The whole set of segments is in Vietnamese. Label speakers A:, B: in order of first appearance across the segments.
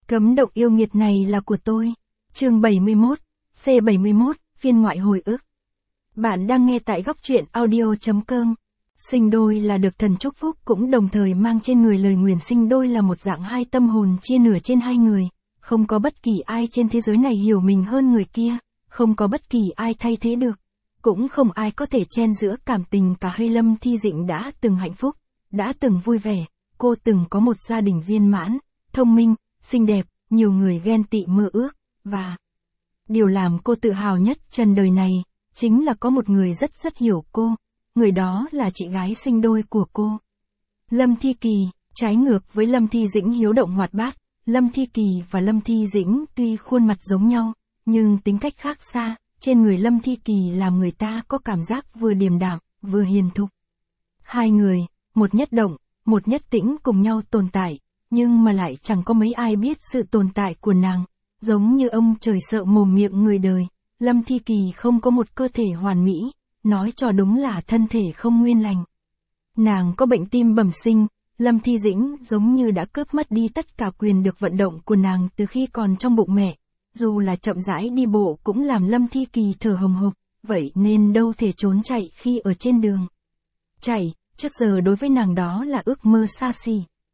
A: Cấm động yêu nghiệt này là của tôi. Chương 71, C71, phiên ngoại hồi ức. Bạn đang nghe tại góc truyện audio.com. Sinh đôi là được thần chúc phúc, cũng đồng thời mang trên người lời nguyền. Sinh đôi là một dạng hai tâm hồn chia nửa trên hai người. Không có bất kỳ ai trên thế giới này hiểu mình hơn người kia. Không có bất kỳ ai thay thế được. Cũng không ai có thể chen giữa cảm tình cả hai. Lâm Thi Dĩnh đã từng hạnh phúc, đã từng vui vẻ. Cô từng có một gia đình viên mãn, thông minh, xinh đẹp, nhiều người ghen tị mơ ước, và điều làm cô tự hào nhất trần đời này, chính là có một người rất hiểu cô, người đó là chị gái sinh đôi của cô. Lâm Thi Kỳ. Trái ngược với Lâm Thi Dĩnh hiếu động hoạt bát, Lâm Thi Kỳ và Lâm Thi Dĩnh tuy khuôn mặt giống nhau, nhưng tính cách khác xa. Trên người Lâm Thi Kỳ làm người ta có cảm giác vừa điềm đạm, vừa hiền thục. Hai người, một nhất động, một nhất tĩnh cùng nhau tồn tại, nhưng mà lại chẳng có mấy ai biết sự tồn tại của nàng. Giống như ông trời sợ mồm miệng người đời, Lâm Thi Kỳ không có một cơ thể hoàn mỹ, nói cho đúng là thân thể không nguyên lành. Nàng có bệnh tim bẩm sinh, Lâm Thi Dĩnh giống như đã cướp mất đi tất cả quyền được vận động của nàng từ khi còn trong bụng mẹ. Dù là chậm rãi đi bộ cũng làm Lâm Thi Kỳ thở hồng hộc, vậy nên đâu thể trốn chạy khi ở trên đường. Chạy, trước giờ đối với nàng đó là ước mơ xa xỉ.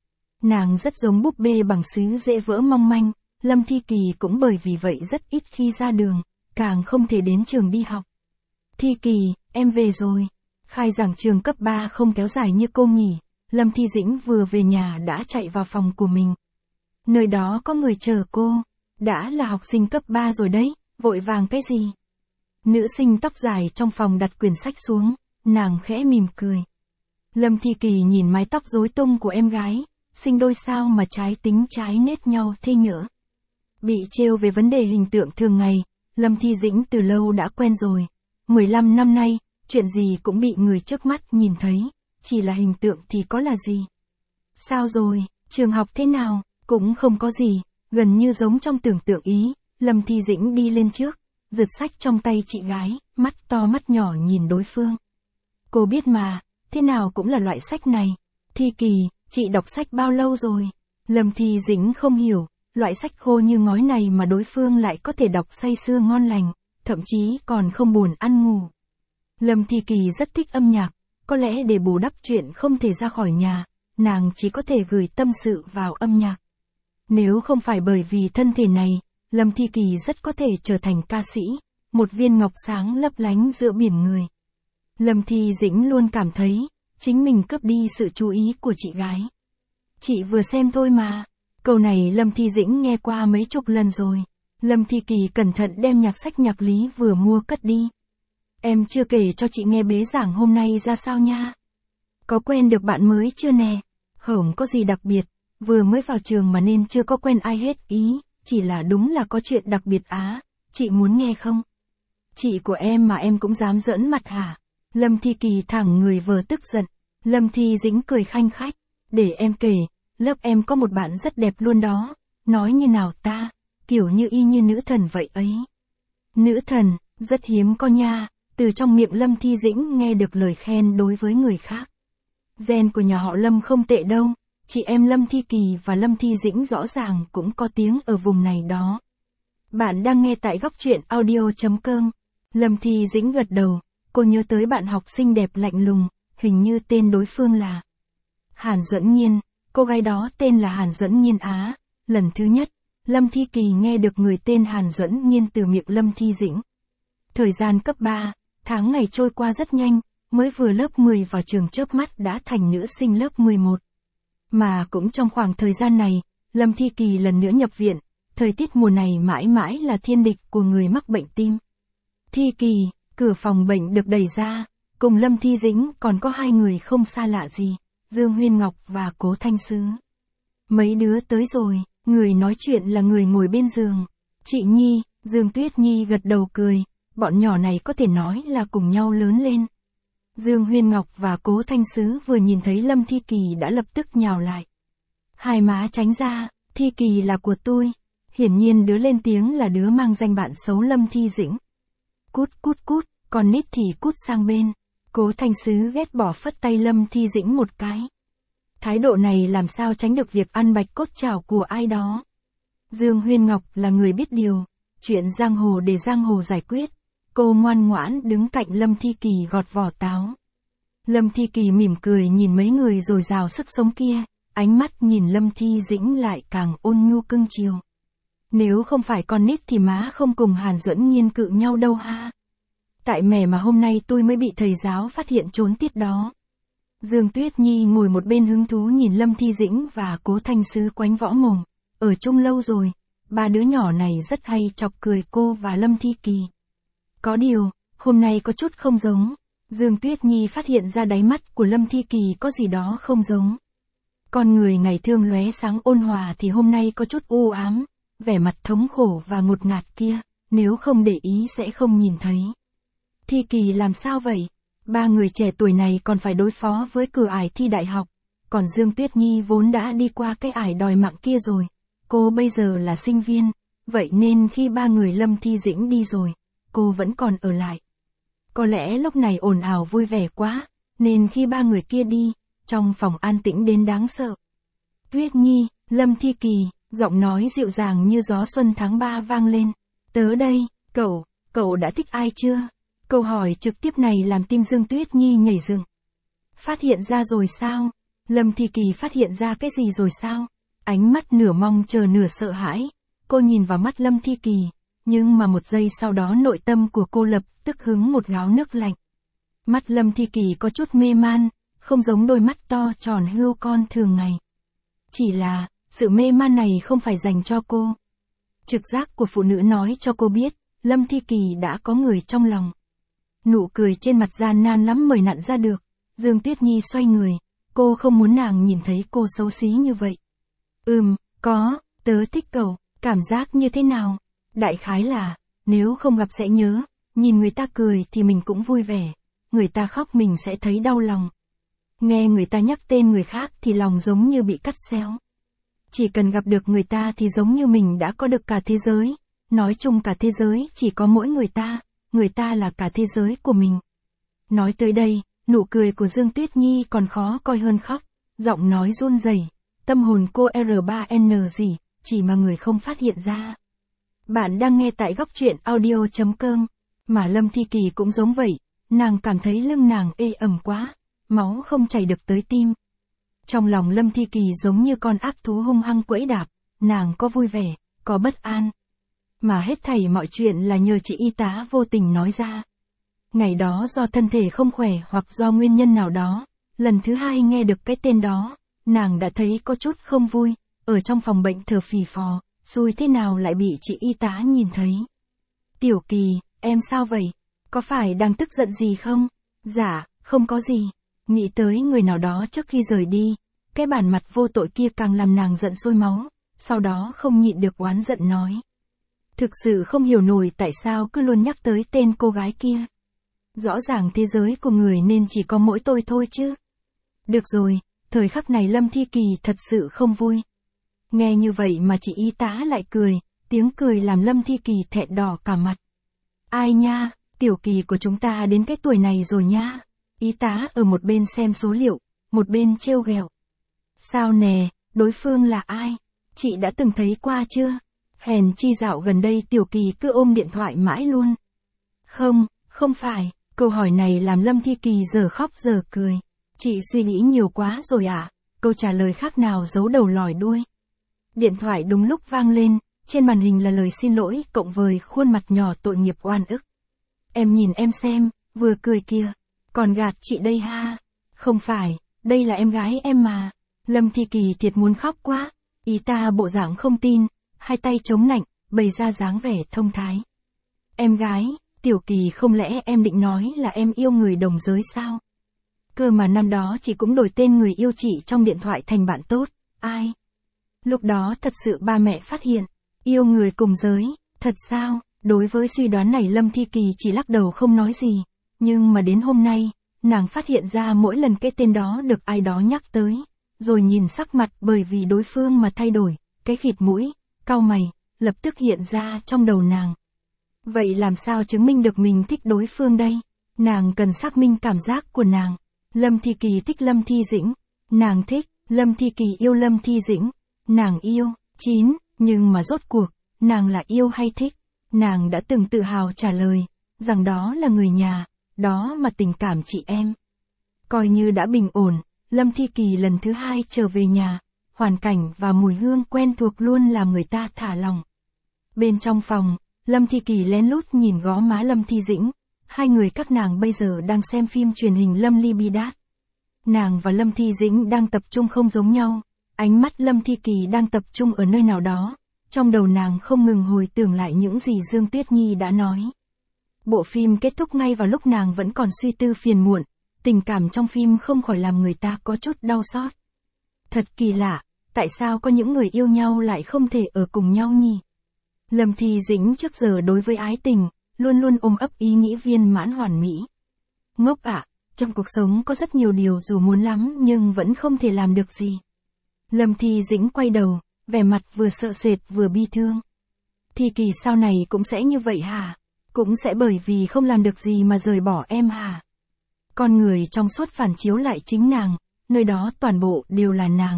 A: Nàng rất giống búp bê bằng sứ dễ vỡ mong manh, Lâm Thi Kỳ cũng bởi vì vậy rất ít khi ra đường, càng không thể đến trường đi học. Thi Kỳ, em về rồi. Khai giảng trường cấp 3 không kéo dài như cô nghỉ, Lâm Thi Dĩnh vừa về nhà đã chạy vào phòng của mình. Nơi đó có người chờ cô. Đã là học sinh cấp 3 rồi đấy, vội vàng cái gì? Nữ sinh tóc dài trong phòng đặt quyển sách xuống, nàng khẽ mỉm cười. Lâm Thi Kỳ nhìn mái tóc rối tung của em gái, sinh đôi sao mà trái tính trái nết nhau thế nhỡ. Bị trêu về vấn đề hình tượng thường ngày, Lâm Thi Dĩnh từ lâu đã quen rồi. 15 năm nay, chuyện gì cũng bị người trước mắt nhìn thấy, chỉ là hình tượng thì có là gì? Sao rồi, trường học thế nào? Cũng không có gì. Gần như giống trong tưởng tượng ý, Lâm Thi Dĩnh đi lên trước, giật sách trong tay chị gái, mắt to mắt nhỏ nhìn đối phương. Cô biết mà, thế nào cũng là loại sách này. Thi Kỳ, chị đọc sách bao lâu rồi? Lâm Thi Dĩnh không hiểu, loại sách khô như ngói này mà đối phương lại có thể đọc say sưa ngon lành, thậm chí còn không buồn ăn ngủ. Lâm Thi Kỳ rất thích âm nhạc, có lẽ để bù đắp chuyện không thể ra khỏi nhà, nàng chỉ có thể gửi tâm sự vào âm nhạc. Nếu không phải bởi vì thân thể này, Lâm Thi Kỳ rất có thể trở thành ca sĩ, một viên ngọc sáng lấp lánh giữa biển người. Lâm Thi Dĩnh luôn cảm thấy, chính mình cướp đi sự chú ý của chị gái. Chị vừa xem thôi mà. Câu này Lâm Thi Dĩnh nghe qua mấy chục lần rồi. Lâm Thi Kỳ cẩn thận đem nhạc sách nhạc lý vừa mua cất đi. Em chưa kể cho chị nghe bế giảng hôm nay ra sao nha. Có quen được bạn mới chưa nè? Không có gì đặc biệt. Vừa mới vào trường mà nên chưa có quen ai hết ý, chỉ là đúng là có chuyện đặc biệt á, chị muốn nghe không? Chị của em mà em cũng dám giỡn mặt hả? Lâm Thi Kỳ thẳng người vờ tức giận. Lâm Thi Dĩnh cười khanh khách, để em kể, lớp em có một bạn rất đẹp luôn đó, nói như nào ta, kiểu như y như nữ thần vậy ấy. Nữ thần, rất hiếm có nha, từ trong miệng Lâm Thi Dĩnh nghe được lời khen đối với người khác. Gen của nhà họ Lâm không tệ đâu. Chị em Lâm Thi Kỳ và Lâm Thi Dĩnh rõ ràng cũng có tiếng ở vùng này đó. Bạn đang nghe tại góc truyện audio.com. Lâm Thi Dĩnh gật đầu, cô nhớ tới bạn học xinh đẹp lạnh lùng, hình như tên đối phương là Hàn Duẫn Nhiên, cô gái đó tên là Hàn Duẫn Nhiên á. Lần thứ nhất, Lâm Thi Kỳ nghe được người tên Hàn Duẫn Nhiên từ miệng Lâm Thi Dĩnh. Thời gian cấp 3, tháng ngày trôi qua rất nhanh, mới vừa lớp 10 vào trường chớp mắt đã thành nữ sinh lớp 11. Mà cũng trong khoảng thời gian này, Lâm Thi Kỳ lần nữa nhập viện, thời tiết mùa này mãi mãi là thiên địch của người mắc bệnh tim. Thi Kỳ, cửa phòng bệnh được đẩy ra, cùng Lâm Thi Dĩnh còn có hai người không xa lạ gì, Dương Huyên Ngọc và Cố Thanh Sứ. Mấy đứa tới rồi, người nói chuyện là người ngồi bên giường. Chị Nhi, Dương Tuyết Nhi gật đầu cười, bọn nhỏ này có thể nói là cùng nhau lớn lên. Dương Huyên Ngọc và Cố Thanh Sứ vừa nhìn thấy Lâm Thi Kỳ đã lập tức nhào lại. Hai má tránh ra, Thi Kỳ là của tôi. Hiển nhiên đứa lên tiếng là đứa mang danh bạn xấu Lâm Thi Dĩnh. Cút cút cút, còn nít thì cút sang bên. Cố Thanh Sứ ghét bỏ phất tay Lâm Thi Dĩnh một cái. Thái độ này làm sao tránh được việc ăn bạch cốt chảo của ai đó. Dương Huyên Ngọc là người biết điều, chuyện giang hồ để giang hồ giải quyết. Cô ngoan ngoãn đứng cạnh Lâm Thi Kỳ gọt vỏ táo. Lâm Thi Kỳ mỉm cười nhìn mấy người dồi dào sức sống kia, ánh mắt nhìn Lâm Thi Dĩnh lại càng ôn nhu cưng chiều. Nếu không phải con nít thì má không cùng Hàn Duẫn Nhiên cự nhau đâu ha. Tại mẹ mà hôm nay tôi mới bị thầy giáo phát hiện trốn tiết đó. Dương Tuyết Nhi ngồi một bên hứng thú nhìn Lâm Thi Dĩnh và Cố Thanh Sứ quánh võ mồm. Ở chung lâu rồi, ba đứa nhỏ này rất hay chọc cười cô và Lâm Thi Kỳ. Có điều, hôm nay có chút không giống. Dương Tuyết Nhi phát hiện ra đáy mắt của Lâm Thi Kỳ có gì đó không giống. Con người ngày thường lóe sáng ôn hòa thì hôm nay có chút u ám, vẻ mặt thống khổ và ngột ngạt kia, nếu không để ý sẽ không nhìn thấy. Thi Kỳ làm sao vậy? Ba người trẻ tuổi này còn phải đối phó với cửa ải thi đại học, còn Dương Tuyết Nhi vốn đã đi qua cái ải đòi mạng kia rồi. Cô bây giờ là sinh viên, vậy nên khi ba người Lâm Thi Dĩnh đi rồi, cô vẫn còn ở lại. Có lẽ lúc này ồn ào vui vẻ quá, nên khi ba người kia đi, trong phòng an tĩnh đến đáng sợ. Tuyết Nhi, Lâm Thi Kỳ, giọng nói dịu dàng như gió xuân tháng 3 vang lên. Tớ đây, cậu đã thích ai chưa? Câu hỏi trực tiếp này làm tim Dương Tuyết Nhi nhảy dựng. Phát hiện ra rồi sao? Lâm Thi Kỳ phát hiện ra cái gì rồi sao? Ánh mắt nửa mong chờ nửa sợ hãi. Cô nhìn vào mắt Lâm Thi Kỳ, nhưng mà một giây sau đó nội tâm của cô lập tức hứng một gáo nước lạnh. Mắt Lâm Thi Kỳ có chút mê man, không giống đôi mắt to tròn hươu con thường ngày. Chỉ là, sự mê man này không phải dành cho cô. Trực giác của phụ nữ nói cho cô biết, Lâm Thi Kỳ đã có người trong lòng. Nụ cười trên mặt gian nan lắm mới nặn ra được. Dương Tuyết Nhi xoay người, cô không muốn nàng nhìn thấy cô xấu xí như vậy. Có, tớ thích cậu, cảm giác như thế nào? Đại khái là, nếu không gặp sẽ nhớ, nhìn người ta cười thì mình cũng vui vẻ, người ta khóc mình sẽ thấy đau lòng. Nghe người ta nhắc tên người khác thì lòng giống như bị cắt xéo. Chỉ cần gặp được người ta thì giống như mình đã có được cả thế giới, nói chung cả thế giới chỉ có mỗi người ta là cả thế giới của mình. Nói tới đây, nụ cười của Dương Tuyết Nhi còn khó coi hơn khóc, giọng nói run rẩy, tâm hồn cô R3N gì, chỉ mà người không phát hiện ra. Bạn đang nghe tại góc truyện audio.com, mà Lâm Thi Kỳ cũng giống vậy, nàng cảm thấy lưng nàng ê ẩm quá, máu không chảy được tới tim. Trong lòng Lâm Thi Kỳ giống như con ác thú hung hăng quẫy đạp, nàng có vui vẻ, có bất an. Mà hết thảy mọi chuyện là nhờ chị y tá vô tình nói ra. Ngày đó do thân thể không khỏe hoặc do nguyên nhân nào đó, lần thứ hai nghe được cái tên đó, nàng đã thấy có chút không vui, ở trong phòng bệnh thở phì phò, xui thế nào lại bị chị y tá nhìn thấy. Tiểu Kỳ, em sao vậy? Có phải đang tức giận gì không? Dạ, không có gì. Nghĩ tới người nào đó trước khi rời đi, cái bản mặt vô tội kia càng làm nàng giận sôi máu, sau đó không nhịn được oán giận nói. Thực sự không hiểu nổi tại sao cứ luôn nhắc tới tên cô gái kia. Rõ ràng thế giới của người nên chỉ có mỗi tôi thôi chứ. Được rồi, thời khắc này Lâm Thi Kỳ thật sự không vui. Nghe như vậy mà chị y tá lại cười, tiếng cười làm Lâm Thi Kỳ thẹn đỏ cả mặt. Ai nha, Tiểu Kỳ của chúng ta đến cái tuổi này rồi nha. Y tá ở một bên xem số liệu, một bên trêu ghẹo. Sao nè, đối phương là ai? Chị đã từng thấy qua chưa? Hèn chi dạo gần đây Tiểu Kỳ cứ ôm điện thoại mãi luôn. Không phải, câu hỏi này làm Lâm Thi Kỳ giờ khóc giờ cười. Chị suy nghĩ nhiều quá rồi à? Câu trả lời khác nào giấu đầu lòi đuôi. Điện thoại đúng lúc vang lên, trên màn hình là lời xin lỗi cộng với khuôn mặt nhỏ tội nghiệp oan ức. Em nhìn em xem, vừa cười kìa, còn gạt chị đây ha. Không phải, đây là em gái em mà. Lâm Thi Kỳ thiệt muốn khóc quá, ý ta bộ dạng không tin, hai tay chống nạnh, bày ra dáng vẻ thông thái. Em gái, Tiểu Kỳ không lẽ em định nói là em yêu người đồng giới sao? Cơ mà năm đó chị cũng đổi tên người yêu chị trong điện thoại thành bạn tốt, ai? Lúc đó thật sự ba mẹ phát hiện, yêu người cùng giới, thật sao? Đối với suy đoán này Lâm Thi Kỳ chỉ lắc đầu không nói gì, nhưng mà đến hôm nay, nàng phát hiện ra mỗi lần cái tên đó được ai đó nhắc tới, rồi nhìn sắc mặt bởi vì đối phương mà thay đổi, cái khịt mũi, cau mày, lập tức hiện ra trong đầu nàng. Vậy làm sao chứng minh được mình thích đối phương đây? Nàng cần xác minh cảm giác của nàng. Lâm Thi Kỳ thích Lâm Thi Dĩnh, nàng thích, Lâm Thi Kỳ yêu Lâm Thi Dĩnh, nàng yêu. 9. Nhưng mà rốt cuộc, nàng là yêu hay thích? Nàng đã từng tự hào trả lời, rằng đó là người nhà, đó mà tình cảm chị em. Coi như đã bình ổn, Lâm Thi Kỳ lần thứ 2 trở về nhà, hoàn cảnh và mùi hương quen thuộc luôn làm người ta thả lòng. Bên trong phòng, Lâm Thi Kỳ lén lút nhìn gò má Lâm Thi Dĩnh, hai người các nàng bây giờ đang xem phim truyền hình Lâm Ly Bi Đát. Nàng và Lâm Thi Dĩnh đang tập trung không giống nhau, ánh mắt Lâm Thi Kỳ đang tập trung ở nơi nào đó, trong đầu nàng không ngừng hồi tưởng lại những gì Dương Tuyết Nhi đã nói. Bộ phim kết thúc ngay vào lúc nàng vẫn còn suy tư phiền muộn, tình cảm trong phim không khỏi làm người ta có chút đau xót. Thật kỳ lạ, tại sao có những người yêu nhau lại không thể ở cùng nhau nhỉ? Lâm Thi Dĩnh trước giờ đối với ái tình, luôn luôn ôm ấp ý nghĩ viên mãn hoàn mỹ. Ngốc ạ, trong cuộc sống có rất nhiều điều dù muốn lắm nhưng vẫn không thể làm được gì. Lâm Thi Dĩnh quay đầu, vẻ mặt vừa sợ sệt vừa bi thương. Thi Kỳ sau này cũng sẽ như vậy hả? Cũng sẽ bởi vì không làm được gì mà rời bỏ em hả? Con người trong suốt phản chiếu lại chính nàng, nơi đó toàn bộ đều là nàng,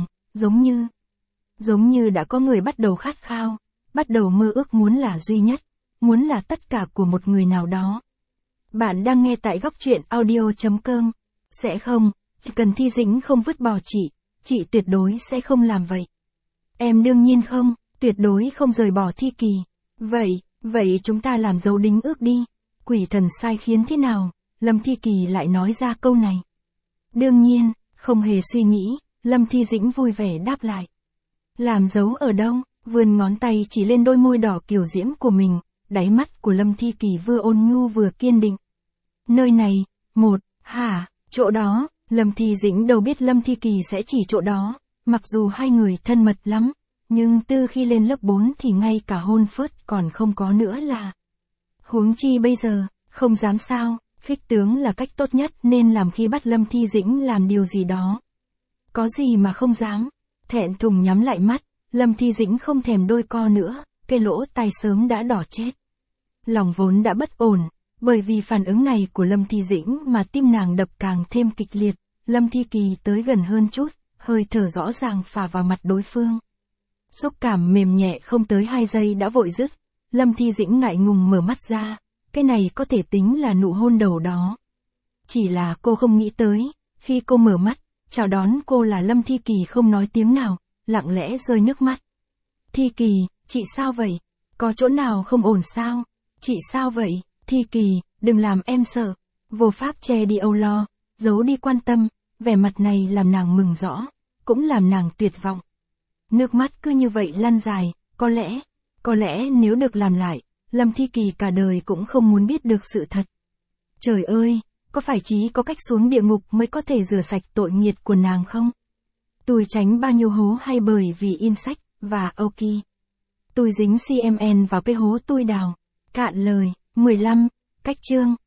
A: giống như đã có người bắt đầu khát khao, bắt đầu mơ ước muốn là duy nhất, muốn là tất cả của một người nào đó. Bạn đang nghe tại góc truyện audio.com. Sẽ không, chỉ cần Thi Dĩnh không vứt bỏ chị tuyệt đối sẽ không làm vậy. Em đương nhiên không, tuyệt đối không rời bỏ Thi Kỳ. Vậy chúng ta làm dấu đính ước đi. Quỷ thần sai khiến thế nào? Lâm Thi Kỳ lại nói ra câu này. Đương nhiên, không hề suy nghĩ, Lâm Thi Dĩnh vui vẻ đáp lại. Làm dấu ở đâu? Vươn ngón tay chỉ lên đôi môi đỏ kiều diễm của mình, đáy mắt của Lâm Thi Kỳ vừa ôn nhu vừa kiên định. Nơi này, chỗ đó, Lâm Thi Dĩnh đâu biết Lâm Thi Kỳ sẽ chỉ chỗ đó, mặc dù hai người thân mật lắm, nhưng từ khi lên lớp 4 thì ngay cả hôn phớt còn không có nữa là. Huống chi bây giờ, không dám sao, khích tướng là cách tốt nhất nên làm khi bắt Lâm Thi Dĩnh làm điều gì đó. Có gì mà không dám, thẹn thùng nhắm lại mắt, Lâm Thi Dĩnh không thèm đôi co nữa, cái lỗ tai sớm đã đỏ chết. Lòng vốn đã bất ổn, bởi vì phản ứng này của Lâm Thi Dĩnh mà tim nàng đập càng thêm kịch liệt, Lâm Thi Kỳ tới gần hơn chút, hơi thở rõ ràng phả vào mặt đối phương. Xúc cảm mềm nhẹ không tới 2 giây đã vội dứt, Lâm Thi Dĩnh ngại ngùng mở mắt ra, cái này có thể tính là nụ hôn đầu đó. Chỉ là cô không nghĩ tới, khi cô mở mắt, chào đón cô là Lâm Thi Kỳ không nói tiếng nào, lặng lẽ rơi nước mắt. Thi Kỳ, chị sao vậy? Có chỗ nào không ổn sao? Chị sao vậy? Thi Kỳ, đừng làm em sợ. Vô pháp che đi âu lo, giấu đi quan tâm, vẻ mặt này làm nàng mừng rõ, cũng làm nàng tuyệt vọng. Nước mắt cứ như vậy lăn dài, có lẽ nếu được làm lại, Lâm Thi Kỳ cả đời cũng không muốn biết được sự thật. Trời ơi, có phải chỉ có cách xuống địa ngục mới có thể rửa sạch tội nghiệt của nàng không? Tôi tránh bao nhiêu hố hay bởi vì in sách, và ok. Tôi dính CMN vào cái hố tôi đào. Cạn lời. 15. Cách chương.